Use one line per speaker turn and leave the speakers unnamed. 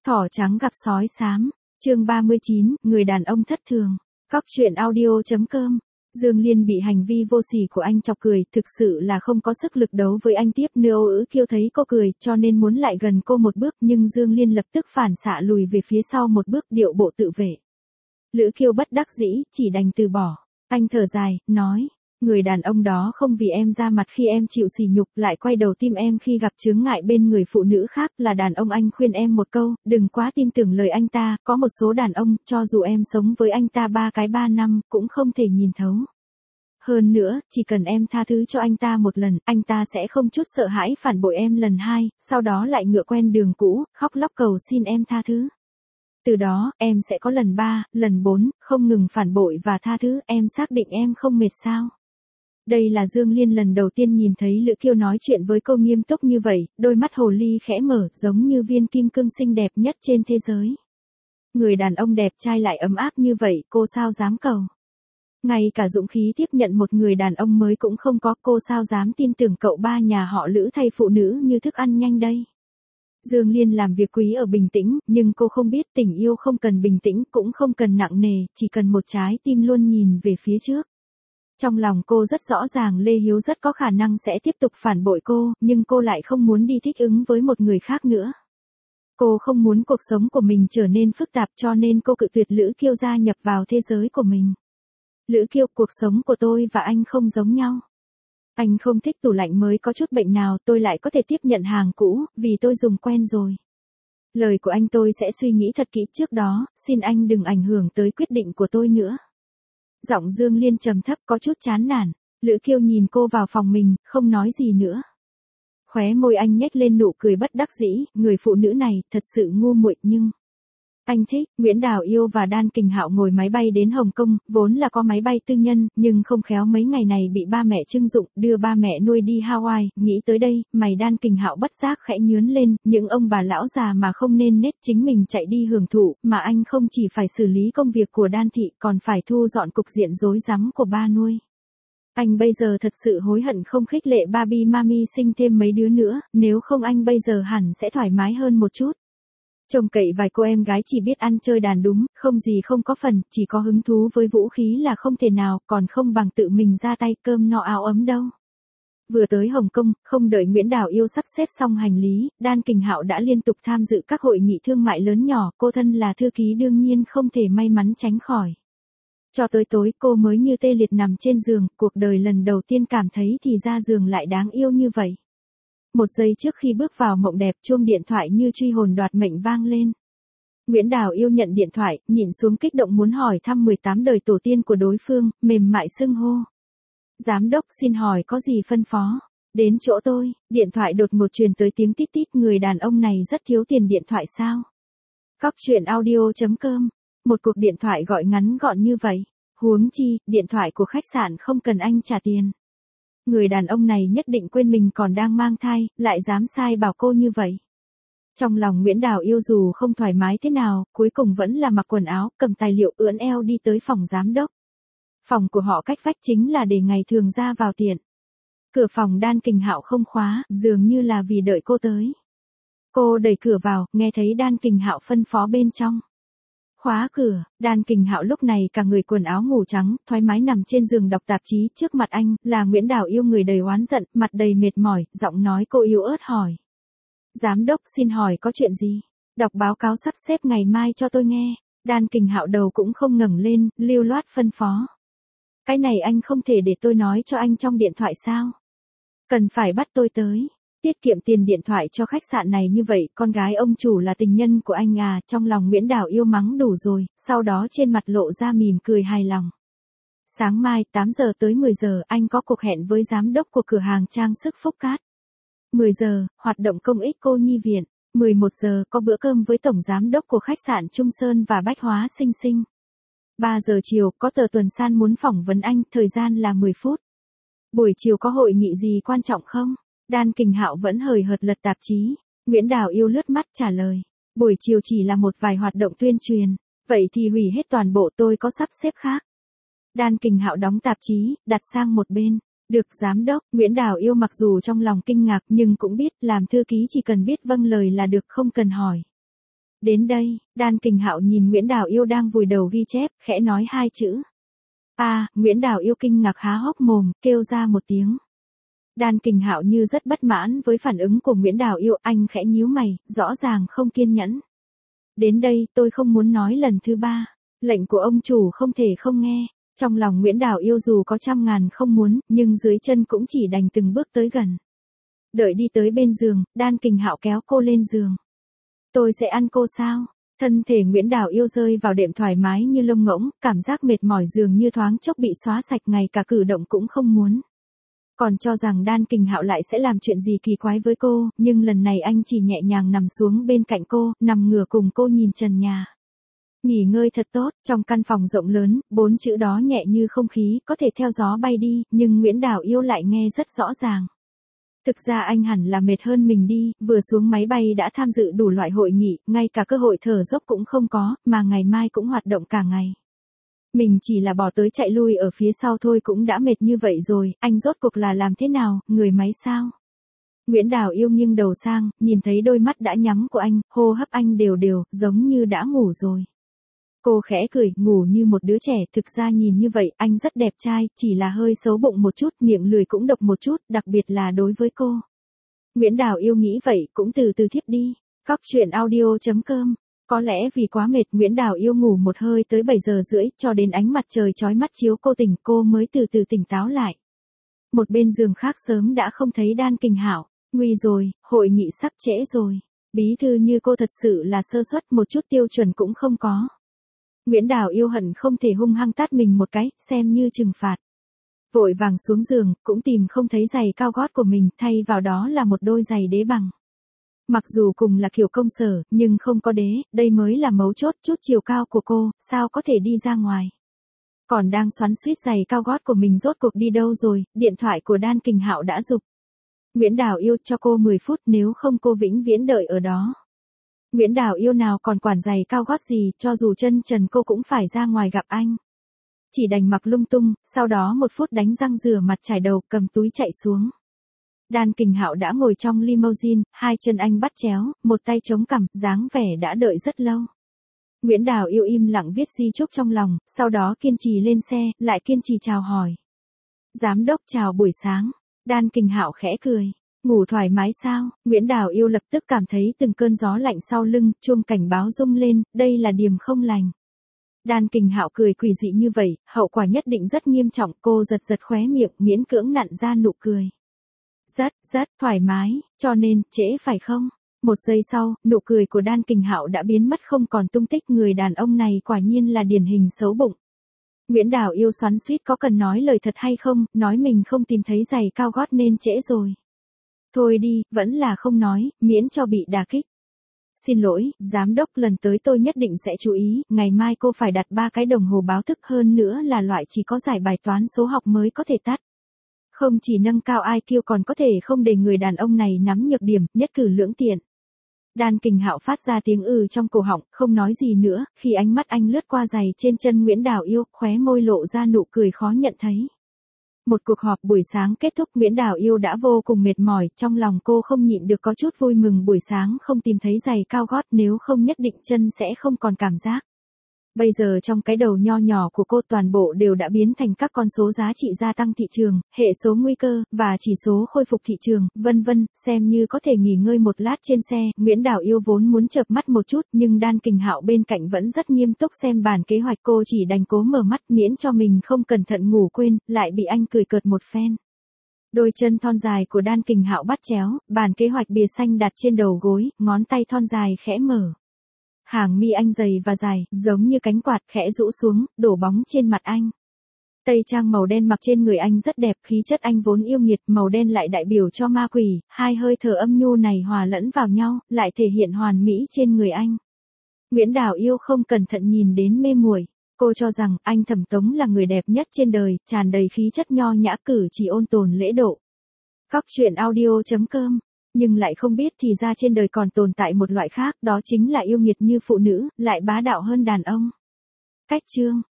Thỏ trắng gặp sói xám, chương 39, người đàn ông thất thường. Cóc truyện audio.com. Dương Liên bị hành vi vô sỉ của anh chọc cười, thực sự là không có sức lực đấu với anh tiếp nữa. Ứ Kiêu thấy cô cười, cho nên muốn lại gần cô một bước, nhưng Dương Liên lập tức phản xạ lùi về phía sau một bước, điệu bộ tự vệ. Lữ Kiêu bất đắc dĩ, chỉ đành từ bỏ. Anh thở dài, nói, người đàn ông đó không vì em ra mặt khi em chịu sỉ nhục, lại quay đầu tim em khi gặp chướng ngại bên người phụ nữ khác. Là đàn ông, anh khuyên em một câu, đừng quá tin tưởng lời anh ta. Có một số đàn ông, cho dù em sống với anh ta 3 năm, cũng không thể nhìn thấu. Hơn nữa, chỉ cần em tha thứ cho anh ta một lần, anh ta sẽ không chút sợ hãi phản bội em lần hai, sau đó lại ngựa quen đường cũ, khóc lóc cầu xin em tha thứ. Từ đó, em sẽ có lần 3, lần 4, không ngừng phản bội và tha thứ. Em xác định em không mệt sao? Đây là Dương Liên lần đầu tiên nhìn thấy Lữ Kiêu nói chuyện với cô nghiêm túc như vậy, đôi mắt hồ ly khẽ mở, giống như viên kim cương xinh đẹp nhất trên thế giới. Người đàn ông đẹp trai lại ấm áp như vậy, cô sao dám cầu? Ngay cả dũng khí tiếp nhận một người đàn ông mới cũng không có, cô sao dám tin tưởng cậu ba nhà họ Lữ thay phụ nữ như thức ăn nhanh đây? Dương Liên làm việc quý ở bình tĩnh, nhưng cô không biết tình yêu không cần bình tĩnh, cũng không cần nặng nề, chỉ cần một trái tim luôn nhìn về phía trước. Trong lòng cô rất rõ ràng Lê Hiếu rất có khả năng sẽ tiếp tục phản bội cô, nhưng cô lại không muốn đi thích ứng với một người khác nữa. Cô không muốn cuộc sống của mình trở nên phức tạp, cho nên cô cự tuyệt Lữ Kiêu gia nhập vào thế giới của mình. Lữ Kiêu, cuộc sống của tôi và anh không giống nhau. Anh không thích tủ lạnh mới có chút bệnh nào, tôi lại có thể tiếp nhận hàng cũ, vì tôi dùng quen rồi. Lời của anh tôi sẽ suy nghĩ thật kỹ trước đó, xin anh đừng ảnh hưởng tới quyết định của tôi nữa. Giọng Dương Liên trầm thấp có chút chán nản. Lữ Kiêu nhìn cô vào phòng mình, không nói gì nữa. Khóe môi anh nhếch lên nụ cười bất đắc dĩ, người phụ nữ này thật sự ngu muội nhưng... Anh thích. Nguyễn Đào Yêu và Đan Kình Hạo ngồi máy bay đến Hồng Kông, vốn là có máy bay tư nhân, nhưng không khéo mấy ngày này bị ba mẹ trưng dụng, đưa ba mẹ nuôi đi Hawaii. Nghĩ tới đây, mày Đan Kình Hạo bất giác khẽ nhướng lên, những ông bà lão già mà không nên nết chính mình chạy đi hưởng thụ, mà anh không chỉ phải xử lý công việc của Đan thị, còn phải thu dọn cục diện rối rắm của ba nuôi. Anh bây giờ thật sự hối hận không khích lệ Barbie Mami sinh thêm mấy đứa nữa, nếu không anh bây giờ hẳn sẽ thoải mái hơn một chút. Trông cậy vài cô em gái chỉ biết ăn chơi đàn đúng, không gì không có phần, chỉ có hứng thú với vũ khí là không thể nào, còn không bằng tự mình ra tay cơm no áo ấm đâu. Vừa tới Hồng Kông, không đợi Nguyễn Đào Yêu sắp xếp xong hành lý, Đan Kình Hạo đã liên tục tham dự các hội nghị thương mại lớn nhỏ, cô thân là thư ký đương nhiên không thể may mắn tránh khỏi. Cho tới tối cô mới như tê liệt nằm trên giường, cuộc đời lần đầu tiên cảm thấy thì ra giường lại đáng yêu như vậy. Một giây trước khi bước vào mộng đẹp, chuông điện thoại như truy hồn đoạt mệnh vang lên. Nguyễn Đào Yêu nhận điện thoại, nhìn xuống kích động muốn hỏi thăm 18 đời tổ tiên của đối phương, mềm mại xưng hô. Giám đốc xin hỏi có gì phân phó? Đến chỗ tôi, điện thoại đột ngột truyền tới tiếng tít tít, người đàn ông này rất thiếu tiền điện thoại sao? Cóc truyện audio.com. Một cuộc điện thoại gọi ngắn gọn như vậy. Huống chi, điện thoại của khách sạn không cần anh trả tiền. Người đàn ông này nhất định quên mình còn đang mang thai, lại dám sai bảo cô như vậy. Trong lòng Nguyễn Đào Yêu dù không thoải mái thế nào, cuối cùng vẫn là mặc quần áo, cầm tài liệu ưỡn eo đi tới phòng giám đốc. Phòng của họ cách vách chính là để ngày thường ra vào tiện. Cửa phòng Đan Kình Hạo không khóa, dường như là vì đợi cô tới. Cô đẩy cửa vào, nghe thấy Đan Kình Hạo phân phó bên trong. Khóa cửa. Đan Kình Hạo lúc này cả người quần áo ngủ trắng, thoải mái nằm trên giường đọc tạp chí, trước mặt anh là Nguyễn Đào Yêu, người đầy oán giận, mặt đầy mệt mỏi, giọng nói cô yếu ớt hỏi. Giám đốc xin hỏi có chuyện gì? Đọc báo cáo sắp xếp ngày mai cho tôi nghe. Đan Kình Hạo đầu cũng không ngẩng lên, lưu loát phân phó. Cái này anh không thể để tôi nói cho anh trong điện thoại sao? Cần phải bắt tôi tới. Tiết kiệm tiền điện thoại cho khách sạn này như vậy, con gái ông chủ là tình nhân của anh à, trong lòng Nguyễn Đào Yêu mắng đủ rồi, sau đó trên mặt lộ ra mỉm cười hài lòng. Sáng mai, 8 giờ tới 10 giờ, anh có cuộc hẹn với giám đốc của cửa hàng trang sức Phúc Cát. 10 giờ, hoạt động công ích cô nhi viện. 11 giờ, có bữa cơm với tổng giám đốc của khách sạn Trung Sơn và Bách Hóa Sinh Sinh. 3 giờ chiều, có tờ Tuần San muốn phỏng vấn anh, thời gian là 10 phút. Buổi chiều có hội nghị gì quan trọng không? Đan Kình Hạo vẫn hời hợt lật tạp chí. Nguyễn Đào Yêu lướt mắt trả lời. Buổi chiều chỉ là một vài hoạt động tuyên truyền. Vậy thì hủy hết toàn bộ, tôi có sắp xếp khác. Đan Kình Hạo đóng tạp chí, đặt sang một bên. Được giám đốc. Nguyễn Đào Yêu mặc dù trong lòng kinh ngạc nhưng cũng biết làm thư ký chỉ cần biết vâng lời là được, không cần hỏi. Đến đây, Đan Kình Hạo nhìn Nguyễn Đào Yêu đang vùi đầu ghi chép, khẽ nói hai chữ. Nguyễn Đào Yêu kinh ngạc há hốc mồm, kêu ra một tiếng. Đan Kình Hạo như rất bất mãn với phản ứng của Nguyễn Đào Yêu, anh khẽ nhíu mày, rõ ràng không kiên nhẫn. Đến đây, tôi không muốn nói lần thứ ba. Lệnh của ông chủ không thể không nghe. Trong lòng Nguyễn Đào Yêu dù có trăm ngàn không muốn, nhưng dưới chân cũng chỉ đành từng bước tới gần. Đợi đi tới bên giường, Đan Kình Hạo kéo cô lên giường. Tôi sẽ ăn cô sao? Thân thể Nguyễn Đào Yêu rơi vào đệm thoải mái như lông ngỗng, cảm giác mệt mỏi dường như thoáng chốc bị xóa sạch, ngay cả cử động cũng không muốn. Còn cho rằng Đan Kình Hạo lại sẽ làm chuyện gì kỳ quái với cô, nhưng lần này anh chỉ nhẹ nhàng nằm xuống bên cạnh cô, nằm ngửa cùng cô nhìn trần nhà. Nghỉ ngơi thật tốt, trong căn phòng rộng lớn, 4 chữ đó nhẹ như không khí, có thể theo gió bay đi, nhưng Nguyễn Đào Yêu lại nghe rất rõ ràng. Thực ra anh hẳn là mệt hơn mình đi, vừa xuống máy bay đã tham dự đủ loại hội nghị, ngay cả cơ hội thở dốc cũng không có, mà ngày mai cũng hoạt động cả ngày. Mình chỉ là bỏ tới chạy lui ở phía sau thôi cũng đã mệt như vậy rồi, anh rốt cuộc là làm thế nào, người máy sao? Nguyễn Đào Yêu nghiêng đầu sang, nhìn thấy đôi mắt đã nhắm của anh, hô hấp anh đều đều, giống như đã ngủ rồi. Cô khẽ cười, ngủ như một đứa trẻ, thực ra nhìn như vậy, anh rất đẹp trai, chỉ là hơi xấu bụng một chút, miệng lười cũng độc một chút, đặc biệt là đối với cô. Nguyễn Đào Yêu nghĩ vậy, cũng từ từ thiếp đi. Cóc truyện audio.com. Có lẽ vì quá mệt, Nguyễn Đào Yêu ngủ một hơi tới 7 giờ rưỡi, cho đến ánh mặt trời chói mắt chiếu cô tỉnh, cô mới từ từ tỉnh táo lại. Một bên giường khác sớm đã không thấy Đan Kình Hạo. Nguy rồi, hội nghị sắp trễ rồi. Bí thư như cô thật sự là sơ suất, một chút tiêu chuẩn cũng không có. Nguyễn Đào Yêu hận không thể hung hăng tát mình một cái, xem như trừng phạt. Vội vàng xuống giường, cũng tìm không thấy giày cao gót của mình, thay vào đó là một đôi giày đế bằng. Mặc dù cùng là kiểu công sở, nhưng không có đế, đây mới là mấu chốt, chút chiều cao của cô, sao có thể đi ra ngoài. Còn đang xoắn xuýt giày cao gót của mình rốt cuộc đi đâu rồi, điện thoại của Đan Kình Hạo đã rục. Nguyễn Đào Yêu, cho cô 10 phút, nếu không cô vĩnh viễn đợi ở đó. Nguyễn Đào Yêu nào còn quản giày cao gót gì, cho dù chân trần cô cũng phải ra ngoài gặp anh. Chỉ đành mặc lung tung, sau đó 1 phút đánh răng rửa mặt chải đầu, cầm túi chạy xuống. Đan Kình Hạo đã ngồi trong limousine, hai chân anh bắt chéo, một tay chống cằm, dáng vẻ đã đợi rất lâu. Nguyễn Đào Yêu im lặng viết di chúc trong lòng, sau đó kiên trì lên xe, lại kiên trì chào hỏi. Giám đốc chào buổi sáng. Đan Kình Hạo khẽ cười. Ngủ thoải mái sao? Nguyễn Đào Yêu lập tức cảm thấy từng cơn gió lạnh sau lưng, chuông cảnh báo rung lên, đây là điểm không lành. Đan Kình Hạo cười quỷ dị như vậy, hậu quả nhất định rất nghiêm trọng, cô giật giật khóe miệng, miễn cưỡng nặn ra nụ cười. Rất thoải mái, cho nên, trễ phải không? 1 giây sau, nụ cười của Đan Kình Hạo đã biến mất không còn tung tích, người đàn ông này quả nhiên là điển hình xấu bụng. Nguyễn Đào Yêu xoắn xuýt có cần nói lời thật hay không, nói mình không tìm thấy giày cao gót nên trễ rồi. Thôi đi, vẫn là không nói, miễn cho bị đả kích. Xin lỗi, giám đốc, lần tới tôi nhất định sẽ chú ý, ngày mai cô phải đặt 3 cái đồng hồ báo thức, hơn nữa là loại chỉ có giải bài toán số học mới có thể tắt. Không chỉ nâng cao IQ còn có thể không để người đàn ông này nắm nhược điểm, nhất cử lưỡng tiện. Đan Kình Hạo phát ra tiếng trong cổ họng, không nói gì nữa, khi ánh mắt anh lướt qua giày trên chân Nguyễn Đào Yêu, khóe môi lộ ra nụ cười khó nhận thấy. Một cuộc họp buổi sáng kết thúc, Nguyễn Đào Yêu đã vô cùng mệt mỏi, trong lòng cô không nhịn được có chút vui mừng buổi sáng không tìm thấy giày cao gót, nếu không nhất định chân sẽ không còn cảm giác. Bây giờ trong cái đầu nho nhỏ của cô toàn bộ đều đã biến thành các con số giá trị gia tăng thị trường, hệ số nguy cơ, và chỉ số khôi phục thị trường, vân vân, xem như có thể nghỉ ngơi một lát trên xe. Nguyễn Đào Yêu vốn muốn chợp mắt một chút, nhưng Đan Kình Hạo bên cạnh vẫn rất nghiêm túc xem bản kế hoạch, cô chỉ đành cố mở mắt miễn cho mình không cẩn thận ngủ quên, lại bị anh cười cợt một phen. Đôi chân thon dài của Đan Kình Hạo bắt chéo, bản kế hoạch bìa xanh đặt trên đầu gối, ngón tay thon dài khẽ mở. Hàng mi anh dày và dài, giống như cánh quạt, khẽ rũ xuống, đổ bóng trên mặt anh. Tây trang màu đen mặc trên người anh rất đẹp, khí chất anh vốn yêu nghiệt, màu đen lại đại biểu cho ma quỷ, hai hơi thở âm nhu này hòa lẫn vào nhau, lại thể hiện hoàn mỹ trên người anh. Nguyễn Đào Yêu không cẩn thận nhìn đến mê muội. Cô cho rằng anh Thẩm Tống là người đẹp nhất trên đời, tràn đầy khí chất nho nhã, cử chỉ ôn tồn lễ độ. Cóc truyện audio.com. Nhưng lại không biết thì ra trên đời còn tồn tại một loại khác, đó chính là yêu nghiệt như phụ nữ, lại bá đạo hơn đàn ông. Cách chương